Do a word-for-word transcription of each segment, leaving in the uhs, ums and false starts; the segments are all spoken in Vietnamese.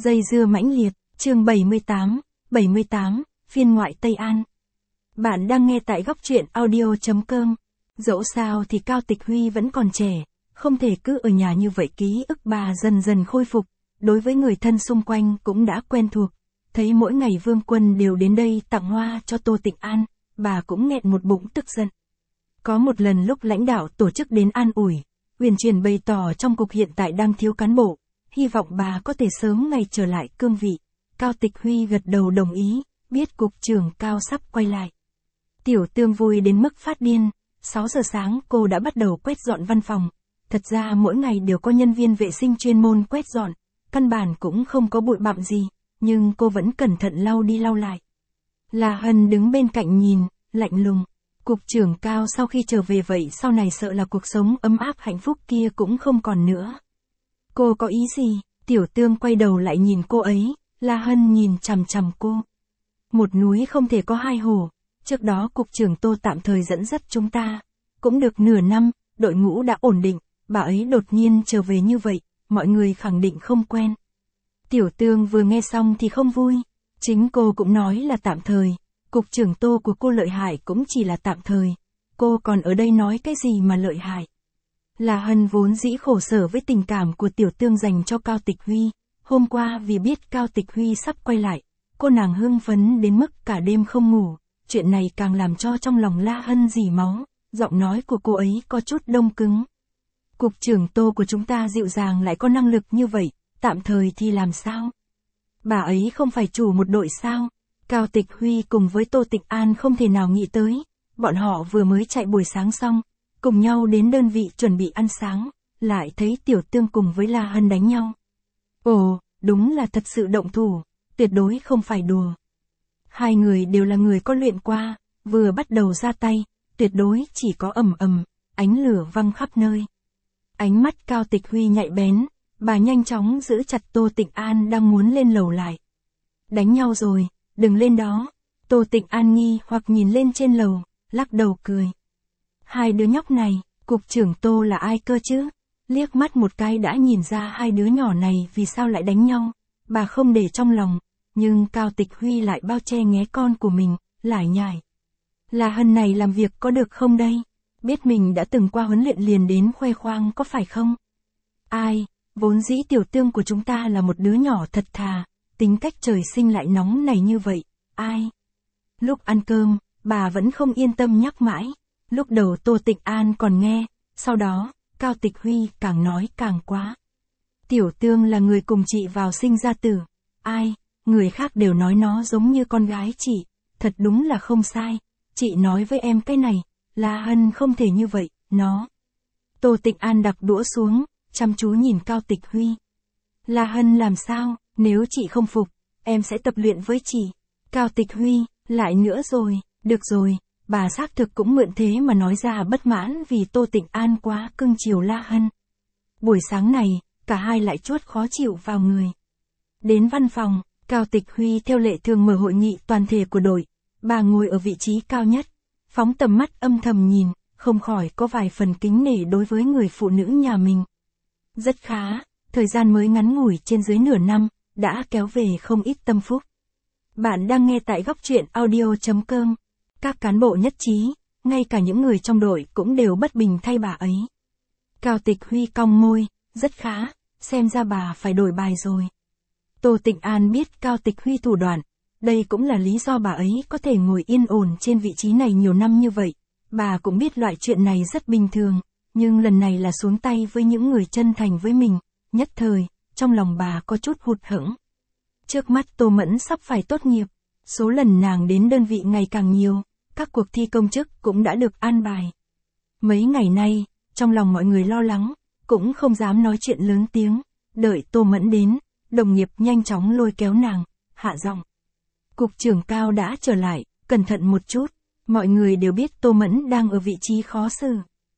Dây dưa mãnh liệt, chương bảy mươi tám, bảy mươi tám, phiên ngoại Tây An. Bạn đang nghe tại góc truyện audio chấm com. Dẫu sao thì Cao Tịch Huy vẫn còn trẻ, không thể cứ ở nhà như vậy. Ký ức bà dần dần khôi phục, đối với người thân xung quanh cũng đã quen thuộc. Thấy mỗi ngày Vương Quân đều đến đây tặng hoa cho Tô Tịnh An, bà cũng nghẹn một bụng tức giận. Có một lần lúc lãnh đạo tổ chức đến an ủi, Uyển Chuyển bày tỏ trong cục hiện tại đang thiếu cán bộ, hy vọng bà có thể sớm ngày trở lại cương vị. Cao Tịch Huy gật đầu đồng ý, biết cục trưởng Cao sắp quay lại. Tiểu Tương vui đến mức phát điên, sáu giờ sáng cô đã bắt đầu quét dọn văn phòng. Thật ra mỗi ngày đều có nhân viên vệ sinh chuyên môn quét dọn, căn bản cũng không có bụi bặm gì, nhưng cô vẫn cẩn thận lau đi lau lại. La Hân đứng bên cạnh nhìn, lạnh lùng. Cục trưởng Cao sau khi trở về vậy sau này sợ là cuộc sống ấm áp hạnh phúc kia cũng không còn nữa. Cô có ý gì? Tiểu Tương quay đầu lại nhìn cô ấy, La Hân nhìn chằm chằm cô. Một núi không thể có hai hổ, trước đó cục trưởng Tô tạm thời dẫn dắt chúng ta. Cũng được nửa năm, đội ngũ đã ổn định, bà ấy đột nhiên trở về như vậy, mọi người khẳng định không quen. Tiểu Tương vừa nghe xong thì không vui, chính cô cũng nói là tạm thời. Cục trưởng Tô của cô lợi hại cũng chỉ là tạm thời, cô còn ở đây nói cái gì mà lợi hại. La Hân vốn dĩ khổ sở với tình cảm của Tiểu Tương dành cho Cao Tịch Huy, hôm qua vì biết Cao Tịch Huy sắp quay lại, cô nàng hưng phấn đến mức cả đêm không ngủ, chuyện này càng làm cho trong lòng La Hân dỉ máu, giọng nói của cô ấy có chút đông cứng. Cục trưởng Tô của chúng ta dịu dàng lại có năng lực như vậy, tạm thời thì làm sao? Bà ấy không phải chủ một đội sao? Cao Tịch Huy cùng với Tô Tịnh An không thể nào nghĩ tới, bọn họ vừa mới chạy buổi sáng xong, cùng nhau đến đơn vị chuẩn bị ăn sáng, lại thấy Tiểu Tương cùng với La Hân đánh nhau. Ồ, đúng là thật sự động thủ, tuyệt đối không phải đùa. Hai người đều là người có luyện qua, vừa bắt đầu ra tay, tuyệt đối chỉ có ầm ầm, ánh lửa văng khắp nơi. Ánh mắt Cao Tịch Huy nhạy bén, bà nhanh chóng giữ chặt Tô Tịnh An đang muốn lên lầu lại. Đánh nhau rồi, đừng lên đó. Tô Tịnh An nghi hoặc nhìn lên trên lầu, lắc đầu cười. Hai đứa nhóc này, cục trưởng Tô là ai cơ chứ? Liếc mắt một cái đã nhìn ra hai đứa nhỏ này vì sao lại đánh nhau. Bà không để trong lòng, nhưng Cao Tịch Huy lại bao che nghé con của mình, lải nhải. La Hân này làm việc có được không đây? Biết mình đã từng qua huấn luyện liền đến khoe khoang có phải không? Ai, vốn dĩ Tiểu Tương của chúng ta là một đứa nhỏ thật thà, tính cách trời sinh lại nóng này như vậy, ai? Lúc ăn cơm, bà vẫn không yên tâm nhắc mãi. Lúc đầu Tô Tịnh An còn nghe, sau đó, Cao Tịch Huy càng nói càng quá. Tiểu Tương là người cùng chị vào sinh ra tử. Ai, người khác đều nói nó giống như con gái chị, thật đúng là không sai. Chị nói với em cái này, La Hân không thể như vậy, nó. Tô Tịnh An đặt đũa xuống, chăm chú nhìn Cao Tịch Huy. La Hân làm sao, nếu chị không phục, em sẽ tập luyện với chị. Cao Tịch Huy, lại nữa rồi, được rồi. Bà xác thực cũng mượn thế mà nói ra bất mãn vì Tô Tịnh An quá cưng chiều La Hân. Buổi sáng này, cả hai lại chuốt khó chịu vào người. Đến văn phòng, Cao Tịch Huy theo lệ thường mở hội nghị toàn thể của đội. Bà ngồi ở vị trí cao nhất, phóng tầm mắt âm thầm nhìn, không khỏi có vài phần kính nể đối với người phụ nữ nhà mình. Rất khá, thời gian mới ngắn ngủi trên dưới nửa năm, đã kéo về không ít tâm phúc. Bạn đang nghe tại góc truyện audio chấm com. Các cán bộ nhất trí, ngay cả những người trong đội cũng đều bất bình thay bà ấy. Cao Tịch Huy cong môi, rất khá, xem ra bà phải đổi bài rồi. Tô Tịnh An biết Cao Tịch Huy thủ đoạn, đây cũng là lý do bà ấy có thể ngồi yên ổn trên vị trí này nhiều năm như vậy. Bà cũng biết loại chuyện này rất bình thường, nhưng lần này là xuống tay với những người chân thành với mình, nhất thời, trong lòng bà có chút hụt hẫng. Trước mắt Tô Mẫn sắp phải tốt nghiệp, số lần nàng đến đơn vị ngày càng nhiều. Các cuộc thi công chức cũng đã được an bài. Mấy ngày nay, trong lòng mọi người lo lắng, cũng không dám nói chuyện lớn tiếng. Đợi Tô Mẫn đến, đồng nghiệp nhanh chóng lôi kéo nàng, hạ giọng. Cục trưởng Cao đã trở lại, cẩn thận một chút. Mọi người đều biết Tô Mẫn đang ở vị trí khó xử.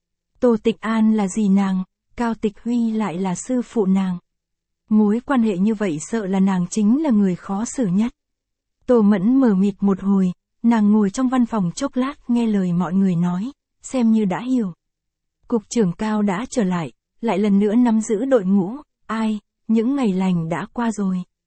Tô Tịnh An là dì nàng, Cao Tịch Huy lại là sư phụ nàng. Mối quan hệ như vậy sợ là nàng chính là người khó xử nhất. Tô Mẫn mờ mịt một hồi. Nàng ngồi trong văn phòng chốc lát nghe lời mọi người nói, xem như đã hiểu. Cục trưởng Cao đã trở lại, lại lần nữa nắm giữ đội ngũ, ai, những ngày lành đã qua rồi.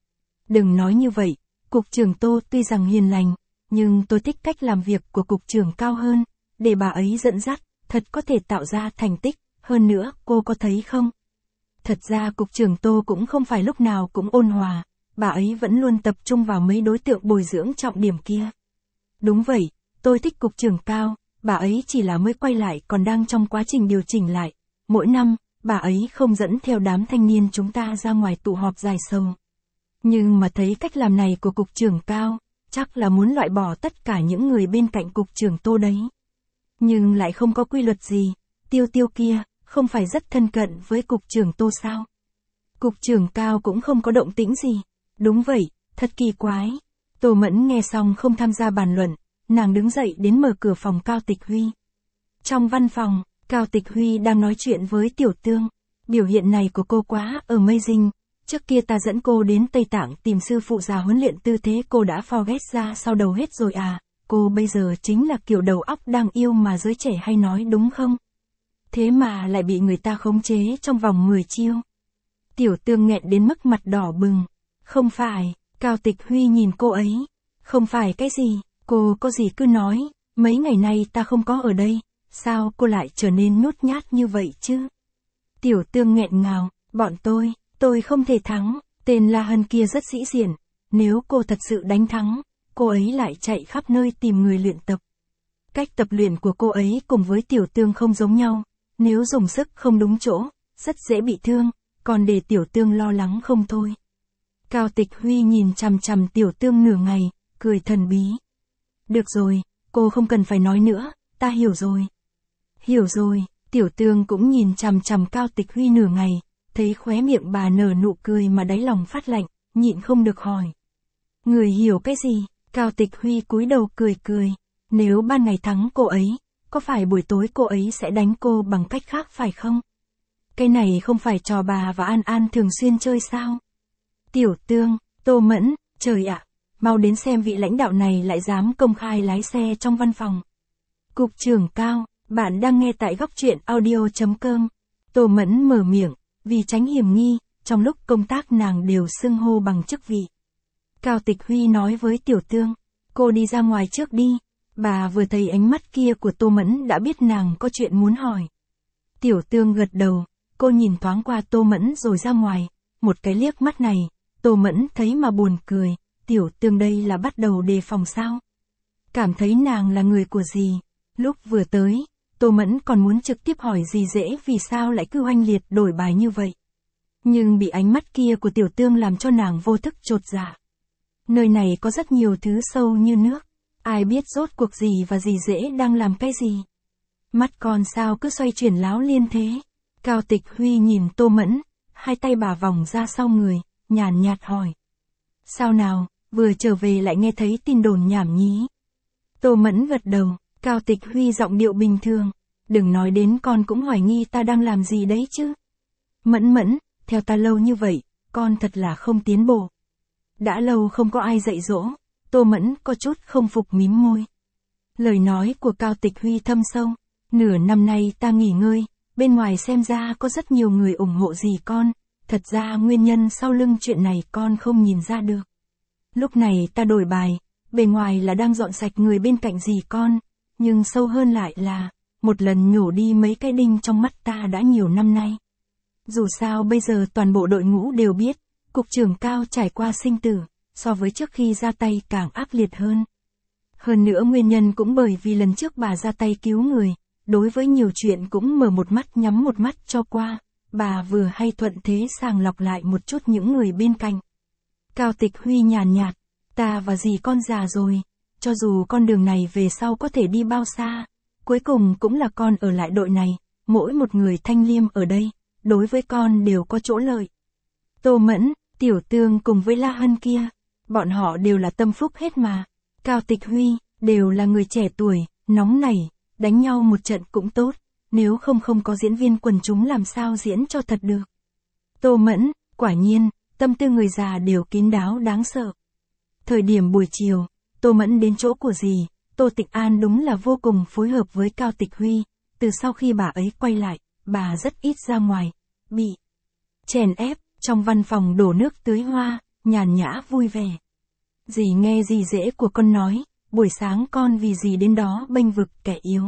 Đừng nói như vậy, cục trưởng Tô tuy rằng hiền lành, nhưng tôi thích cách làm việc của cục trưởng Cao hơn, để bà ấy dẫn dắt, thật có thể tạo ra thành tích, hơn nữa, cô có thấy không? Thật ra cục trưởng Tô cũng không phải lúc nào cũng ôn hòa, bà ấy vẫn luôn tập trung vào mấy đối tượng bồi dưỡng trọng điểm kia. Đúng vậy, tôi thích cục trưởng Cao, bà ấy chỉ là mới quay lại còn đang trong quá trình điều chỉnh lại. Mỗi năm, bà ấy không dẫn theo đám thanh niên chúng ta ra ngoài tụ họp dài sầu. Nhưng mà thấy cách làm này của cục trưởng Cao, chắc là muốn loại bỏ tất cả những người bên cạnh cục trưởng Tô đấy. Nhưng lại không có quy luật gì, Tiêu Tiêu kia, không phải rất thân cận với cục trưởng Tô sao? Cục trưởng Cao cũng không có động tĩnh gì. Đúng vậy, thật kỳ quái. Tô Mẫn nghe xong không tham gia bàn luận, nàng đứng dậy đến mở cửa phòng Cao Tịch Huy. Trong văn phòng, Cao Tịch Huy đang nói chuyện với Tiểu Tương. Biểu hiện này của cô quá amazing. Trước kia ta dẫn cô đến Tây Tạng tìm sư phụ già huấn luyện tư thế cô đã forget ra sau đầu hết rồi à, cô bây giờ chính là kiểu đầu óc đang yêu mà giới trẻ hay nói đúng không? Thế mà lại bị người ta khống chế trong vòng mười chiêu. Tiểu Tương nghẹn đến mức mặt đỏ bừng. Không phải, Cao Tịch Huy nhìn cô ấy. Không phải cái gì, cô có gì cứ nói, mấy ngày nay ta không có ở đây, sao cô lại trở nên nhút nhát như vậy chứ? Tiểu Tương nghẹn ngào, bọn tôi, tôi không thể thắng, tên La Hân kia rất sĩ diện, nếu cô thật sự đánh thắng, cô ấy lại chạy khắp nơi tìm người luyện tập. Cách tập luyện của cô ấy cùng với Tiểu Tương không giống nhau, nếu dùng sức không đúng chỗ, rất dễ bị thương, còn để Tiểu Tương lo lắng không thôi. Cao Tịch Huy nhìn chằm chằm Tiểu Tương nửa ngày, cười thần bí. Được rồi, cô không cần phải nói nữa, ta hiểu rồi. Hiểu rồi, Tiểu Tương cũng nhìn chằm chằm Cao Tịch Huy nửa ngày, thấy khóe miệng bà nở nụ cười mà đáy lòng phát lạnh, nhịn không được hỏi. Người hiểu cái gì? Cao Tịch Huy cúi đầu cười cười, nếu ban ngày thắng cô ấy, có phải buổi tối cô ấy sẽ đánh cô bằng cách khác phải không? Cái này không phải trò bà và An An thường xuyên chơi sao? Tiểu Tương, Tô Mẫn, trời ạ, mau đến xem vị lãnh đạo này lại dám công khai lái xe trong văn phòng. Cục trưởng Cao, bạn đang nghe tại góc truyện audio chấm com. Tô Mẫn mở miệng, vì tránh hiểm nghi, trong lúc công tác nàng đều xưng hô bằng chức vị. Cao Tịch Huy nói với Tiểu Tương, cô đi ra ngoài trước đi. Bà vừa thấy ánh mắt kia của Tô Mẫn đã biết nàng có chuyện muốn hỏi. Tiểu Tương gật đầu, cô nhìn thoáng qua Tô Mẫn rồi ra ngoài, một cái liếc mắt này, Tô Mẫn thấy mà buồn cười, Tiểu Tương đây là bắt đầu đề phòng sao? Cảm thấy nàng là người của gì? Lúc vừa tới, Tô Mẫn còn muốn trực tiếp hỏi gì dễ vì sao lại cứ oanh liệt đổi bài như vậy. Nhưng bị ánh mắt kia của Tiểu Tương làm cho nàng vô thức chột dạ. Nơi này có rất nhiều thứ sâu như nước, ai biết rốt cuộc gì và gì dễ đang làm cái gì. Mắt con sao cứ xoay chuyển láo liên thế. Cao Tịch Huy nhìn Tô Mẫn, hai tay bà vòng ra sau người, nhàn nhạt hỏi. Sao nào, vừa trở về lại nghe thấy tin đồn nhảm nhí. Tô Mẫn gật đầu, Cao Tịch Huy giọng điệu bình thường. Đừng nói đến con cũng hoài nghi ta đang làm gì đấy chứ. Mẫn Mẫn, theo ta lâu như vậy, con thật là không tiến bộ. Đã lâu không có ai dạy dỗ, Tô Mẫn có chút không phục mím môi. Lời nói của Cao Tịch Huy thâm sâu, nửa năm nay ta nghỉ ngơi, bên ngoài xem ra có rất nhiều người ủng hộ dì con, thật ra nguyên nhân sau lưng chuyện này con không nhìn ra được. Lúc này ta đổi bài, bề ngoài là đang dọn sạch người bên cạnh dì con, nhưng sâu hơn lại là, một lần nhổ đi mấy cái đinh trong mắt ta đã nhiều năm nay. Dù sao bây giờ toàn bộ đội ngũ đều biết, cục trưởng Cao trải qua sinh tử, so với trước khi ra tay càng ác liệt hơn. Hơn nữa nguyên nhân cũng bởi vì lần trước bà ra tay cứu người, đối với nhiều chuyện cũng mở một mắt nhắm một mắt cho qua, bà vừa hay thuận thế sàng lọc lại một chút những người bên cạnh. Cao Tịch Huy nhàn nhạt, ta và dì con già rồi, cho dù con đường này về sau có thể đi bao xa, cuối cùng cũng là con ở lại đội này, mỗi một người thanh liêm ở đây, đối với con đều có chỗ lợi. Tô Mẫn, Tiểu Tương cùng với La Hân kia, bọn họ đều là tâm phúc hết mà. Cao Tịch Huy, đều là người trẻ tuổi, nóng nảy, đánh nhau một trận cũng tốt, nếu không không có diễn viên quần chúng làm sao diễn cho thật được. Tô Mẫn, quả nhiên, tâm tư người già đều kín đáo đáng sợ. Thời điểm buổi chiều, Tô Mẫn đến chỗ của dì, Tô Tịch An đúng là vô cùng phối hợp với Cao Tịch Huy, từ sau khi bà ấy quay lại, bà rất ít ra ngoài, bị chèn ép, trong văn phòng đổ nước tưới hoa, nhàn nhã vui vẻ. Dì nghe dì dễ của con nói, buổi sáng con vì gì đến đó bênh vực kẻ yếu.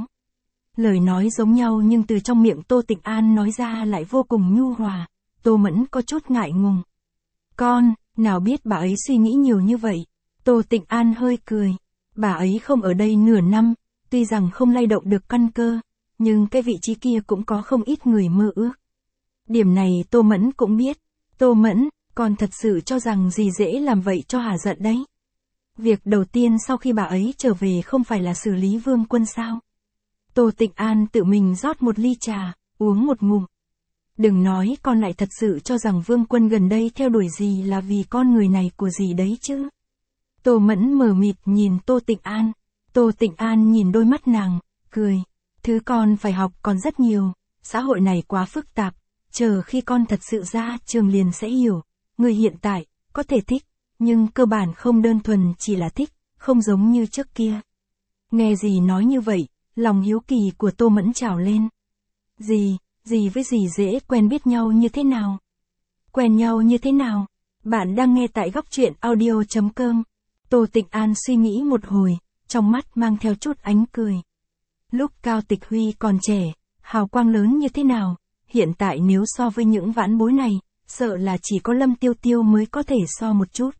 Lời nói giống nhau nhưng từ trong miệng Tô Tịnh An nói ra lại vô cùng nhu hòa. Tô Mẫn có chút ngại ngùng. Con, nào biết bà ấy suy nghĩ nhiều như vậy. Tô Tịnh An hơi cười. Bà ấy không ở đây nửa năm, tuy rằng không lay động được căn cơ, nhưng cái vị trí kia cũng có không ít người mơ ước. Điểm này Tô Mẫn cũng biết. Tô Mẫn, con thật sự cho rằng dì dễ làm vậy cho hả giận đấy. Việc đầu tiên sau khi bà ấy trở về không phải là xử lý Vương Quân sao? Tô Tịnh An tự mình rót một ly trà, uống một ngụm. Đừng nói con lại thật sự cho rằng Vương Quân gần đây theo đuổi dì là vì con người này của dì đấy chứ. Tô Mẫn mờ mịt nhìn Tô Tịnh An. Tô Tịnh An nhìn đôi mắt nàng, cười. Thứ con phải học còn rất nhiều, xã hội này quá phức tạp, chờ khi con thật sự ra trường liền sẽ hiểu. Người hiện tại, có thể thích, nhưng cơ bản không đơn thuần chỉ là thích, không giống như trước kia. Nghe dì nói như vậy, lòng hiếu kỳ của Tô Mẫn trào lên. Dì, dì với dì dễ quen biết nhau như thế nào? Quen nhau như thế nào? Bạn đang nghe tại góc truyện audio chấm com. Tô Tịnh An suy nghĩ một hồi, trong mắt mang theo chút ánh cười. Lúc Cao Tịch Huy còn trẻ, hào quang lớn như thế nào, hiện tại nếu so với những vãn bối này, sợ là chỉ có Lâm Tiêu Tiêu mới có thể so một chút.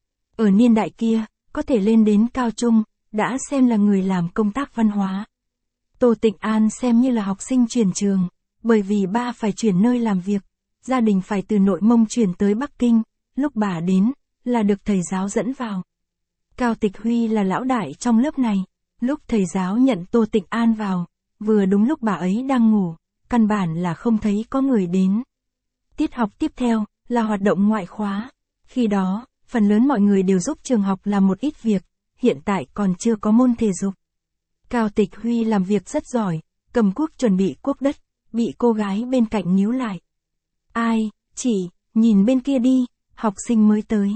Ở niên đại kia, có thể lên đến cao trung, đã xem là người làm công tác văn hóa. Tô Tịnh An xem như là học sinh chuyển trường, bởi vì ba phải chuyển nơi làm việc, gia đình phải từ Nội Mông chuyển tới Bắc Kinh, lúc bà đến, là được thầy giáo dẫn vào. Cao Tịch Huy là lão đại trong lớp này, lúc thầy giáo nhận Tô Tịnh An vào, vừa đúng lúc bà ấy đang ngủ, căn bản là không thấy có người đến. Tiết học tiếp theo, là hoạt động ngoại khóa. Khi đó, phần lớn mọi người đều giúp trường học làm một ít việc, hiện tại còn chưa có môn thể dục. Cao Tịch Huy làm việc rất giỏi, cầm cuốc chuẩn bị cuốc đất, bị cô gái bên cạnh níu lại. Ai, chị, nhìn bên kia đi, học sinh mới tới.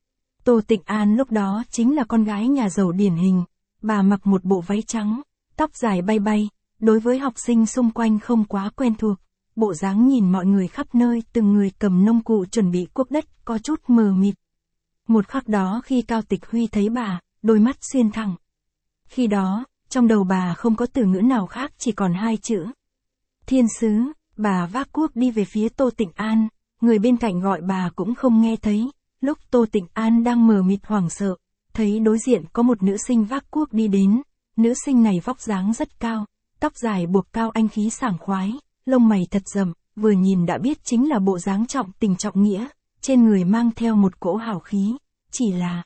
Tô Tịnh An lúc đó chính là con gái nhà giàu điển hình, bà mặc một bộ váy trắng, tóc dài bay bay, đối với học sinh xung quanh không quá quen thuộc, bộ dáng nhìn mọi người khắp nơi từng người cầm nông cụ chuẩn bị cuốc đất có chút mờ mịt. Một khắc đó khi Cao Tịch Huy thấy bà, đôi mắt xuyên thẳng. Khi đó, trong đầu bà không có từ ngữ nào khác chỉ còn hai chữ. Thiên sứ, bà vác cuốc đi về phía Tô Tịnh An, người bên cạnh gọi bà cũng không nghe thấy. Lúc Tô Tịnh An đang mờ mịt hoảng sợ, thấy đối diện có một nữ sinh vác cuốc đi đến, nữ sinh này vóc dáng rất cao, tóc dài buộc cao anh khí sảng khoái, lông mày thật rậm, vừa nhìn đã biết chính là bộ dáng trọng tình trọng nghĩa, trên người mang theo một cỗ hào khí, chỉ là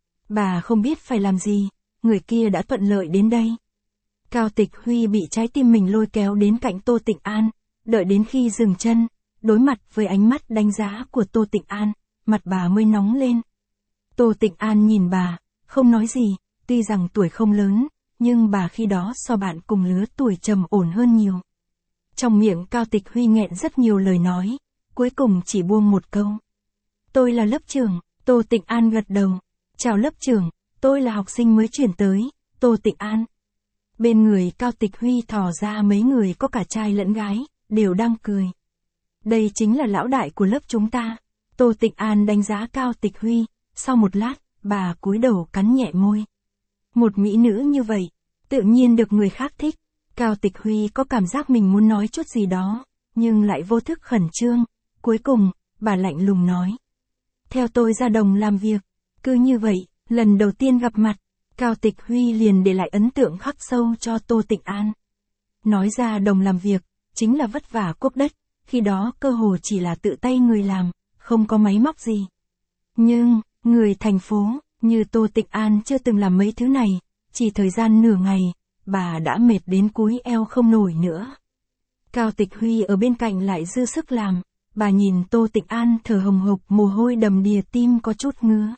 bà không biết phải làm gì, người kia đã thuận lợi đến đây. Cao Tịch Huy bị trái tim mình lôi kéo đến cạnh Tô Tịnh An, đợi đến khi dừng chân, đối mặt với ánh mắt đánh giá của Tô Tịnh An, mặt bà mới nóng lên. Tô Tịnh An nhìn bà, không nói gì, tuy rằng tuổi không lớn, nhưng bà khi đó so bạn cùng lứa tuổi trầm ổn hơn nhiều. Trong miệng Cao Tịch Huy nghẹn rất nhiều lời nói, cuối cùng chỉ buông một câu. Tôi là lớp trưởng. Tô Tịnh An gật đầu. Chào lớp trưởng, tôi là học sinh mới chuyển tới, Tô Tịnh An. Bên người Cao Tịch Huy thò ra mấy người có cả trai lẫn gái, đều đang cười. Đây chính là lão đại của lớp chúng ta. Tô Tịnh An đánh giá Cao Tịch Huy, sau một lát, bà cúi đầu cắn nhẹ môi. Một mỹ nữ như vậy, tự nhiên được người khác thích. Cao Tịch Huy có cảm giác mình muốn nói chút gì đó, nhưng lại vô thức khẩn trương. Cuối cùng, bà lạnh lùng nói. Theo tôi ra đồng làm việc. Cứ như vậy, lần đầu tiên gặp mặt, Cao Tịch Huy liền để lại ấn tượng khắc sâu cho Tô Tịnh An. Nói ra đồng làm việc, chính là vất vả cuốc đất, khi đó cơ hồ chỉ là tự tay người làm, không có máy móc gì. Nhưng, người thành phố, như Tô Tịnh An chưa từng làm mấy thứ này, chỉ thời gian nửa ngày, bà đã mệt đến cúi eo không nổi nữa. Cao Tịch Huy ở bên cạnh lại dư sức làm, bà nhìn Tô Tịnh An thở hồng hộc mồ hôi đầm đìa tim có chút ngứa.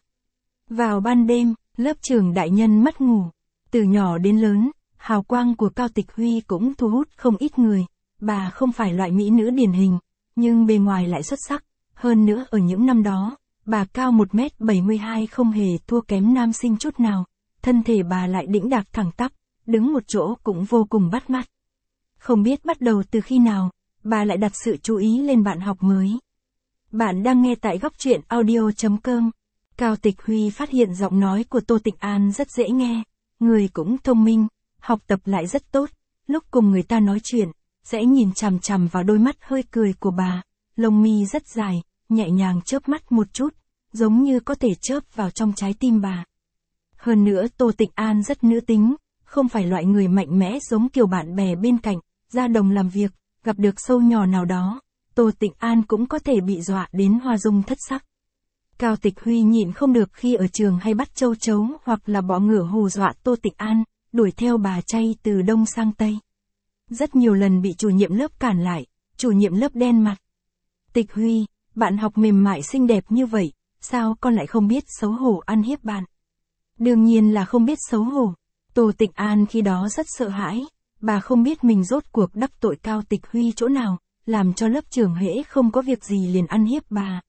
Vào ban đêm, lớp trưởng đại nhân mất ngủ, từ nhỏ đến lớn, hào quang của Cao Tịch Huy cũng thu hút không ít người, bà không phải loại mỹ nữ điển hình, nhưng bề ngoài lại xuất sắc, hơn nữa ở những năm đó, bà cao một mét bảy mươi hai không hề thua kém nam sinh chút nào, thân thể bà lại đĩnh đạc thẳng tắp, đứng một chỗ cũng vô cùng bắt mắt. Không biết bắt đầu từ khi nào, bà lại đặt sự chú ý lên bạn học mới. Bạn đang nghe tại góc truyện audio chấm com. Cao Tịch Huy phát hiện giọng nói của Tô Tịch An rất dễ nghe, người cũng thông minh, học tập lại rất tốt, lúc cùng người ta nói chuyện, sẽ nhìn chằm chằm vào đôi mắt hơi cười của bà, lông mi rất dài, nhẹ nhàng chớp mắt một chút, giống như có thể chớp vào trong trái tim bà. Hơn nữa Tô Tịch An rất nữ tính, không phải loại người mạnh mẽ giống kiểu bạn bè bên cạnh, ra đồng làm việc, gặp được sâu nhỏ nào đó, Tô Tịch An cũng có thể bị dọa đến hoa dung thất sắc. Cao Tịch Huy nhịn không được khi ở trường hay bắt châu chấu hoặc là bọ ngựa hù dọa Tô Tịch An, đuổi theo bà chay từ đông sang tây. Rất nhiều lần bị chủ nhiệm lớp cản lại, chủ nhiệm lớp đen mặt. Tịch Huy, bạn học mềm mại xinh đẹp như vậy, sao con lại không biết xấu hổ ăn hiếp bạn? Đương nhiên là không biết xấu hổ. Tô Tịch An khi đó rất sợ hãi, bà không biết mình rốt cuộc đắc tội Cao Tịch Huy chỗ nào, làm cho lớp trưởng hễ không có việc gì liền ăn hiếp bà.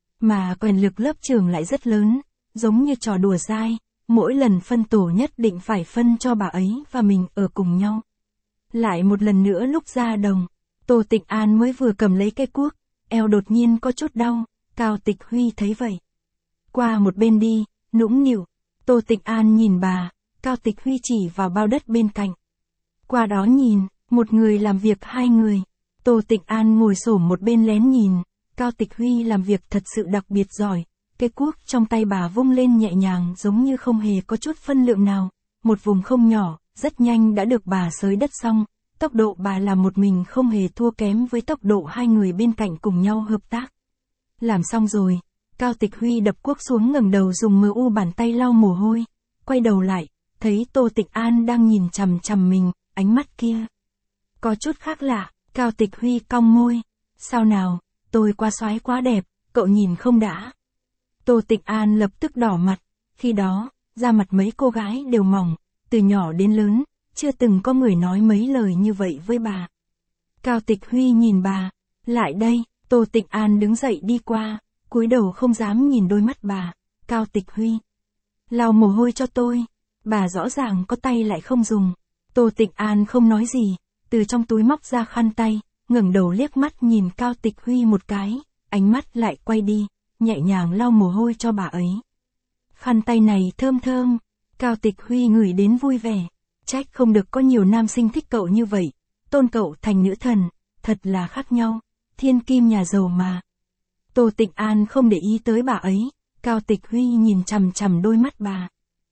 Mà quyền lực lớp trưởng lại rất lớn, giống như trò đùa dai, mỗi lần phân tổ nhất định phải phân cho bà ấy và mình ở cùng nhau. Lại một lần nữa lúc ra đồng, Tô Tịch An mới vừa cầm lấy cây cuốc, eo đột nhiên có chút đau, Cao Tịch Huy thấy vậy. Qua một bên đi, nũng nịu, Tô Tịch An nhìn bà, Cao Tịch Huy chỉ vào bao đất bên cạnh. Qua đó nhìn, một người làm việc hai người, Tô Tịch An ngồi xổm một bên lén nhìn, Cao Tịch Huy làm việc thật sự đặc biệt giỏi, cây cuốc trong tay bà vung lên nhẹ nhàng giống như không hề có chút phân lượng nào, một vùng không nhỏ, rất nhanh đã được bà xới đất xong, tốc độ bà làm một mình không hề thua kém với tốc độ hai người bên cạnh cùng nhau hợp tác. Làm xong rồi, Cao Tịch Huy đập cuốc xuống ngẩng đầu dùng mờ u bàn tay lau mồ hôi, quay đầu lại, thấy Tô Tịch An đang nhìn chằm chằm mình, ánh mắt kia có chút khác lạ, Cao Tịch Huy cong môi, sao nào, tôi quá soái quá đẹp, cậu nhìn không đã. Tô Tịch An lập tức đỏ mặt, khi đó, da mặt mấy cô gái đều mỏng, từ nhỏ đến lớn, chưa từng có người nói mấy lời như vậy với bà. Cao Tịch Huy nhìn bà, lại đây, Tô Tịch An đứng dậy đi qua, cúi đầu không dám nhìn đôi mắt bà, Cao Tịch Huy. Lau mồ hôi cho tôi, bà rõ ràng có tay lại không dùng. Tô Tịch An không nói gì, từ trong túi móc ra khăn tay, ngẩng đầu liếc mắt nhìn Cao Tịch Huy một cái, ánh mắt lại quay đi, nhẹ nhàng lau mồ hôi cho bà ấy. Khăn tay này thơm thơm, Cao Tịch Huy ngửi đến vui vẻ, trách không được có nhiều nam sinh thích cậu như vậy, tôn cậu thành nữ thần, thật là khác nhau, thiên kim nhà giàu mà. Tô Tịch An không để ý tới bà ấy, Cao Tịch Huy nhìn chằm chằm đôi mắt bà.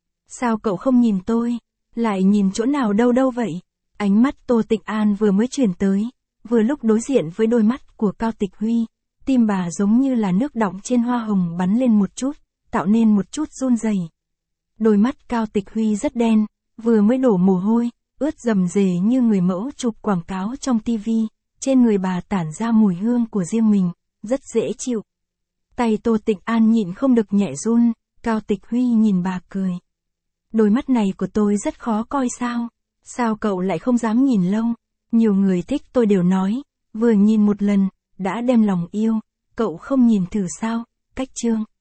Sao cậu không nhìn tôi, lại nhìn chỗ nào đâu đâu vậy? Ánh mắt Tô Tịch An vừa mới chuyển tới, vừa lúc đối diện với đôi mắt của Cao Tịch Huy, tim bà giống như là nước đọng trên hoa hồng bắn lên một chút, tạo nên một chút run rẩy. Đôi mắt Cao Tịch Huy rất đen, vừa mới đổ mồ hôi, ướt rầm rề như người mẫu chụp quảng cáo trong tivi, trên người bà tản ra mùi hương của riêng mình, rất dễ chịu. Tay Tô Tịch An nhịn không được nhẹ run, Cao Tịch Huy nhìn bà cười. Đôi mắt này của tôi rất khó coi sao? Sao cậu lại không dám nhìn lâu? Nhiều người thích tôi đều nói, vừa nhìn một lần, đã đem lòng yêu, cậu không nhìn thử sao? Cách chương.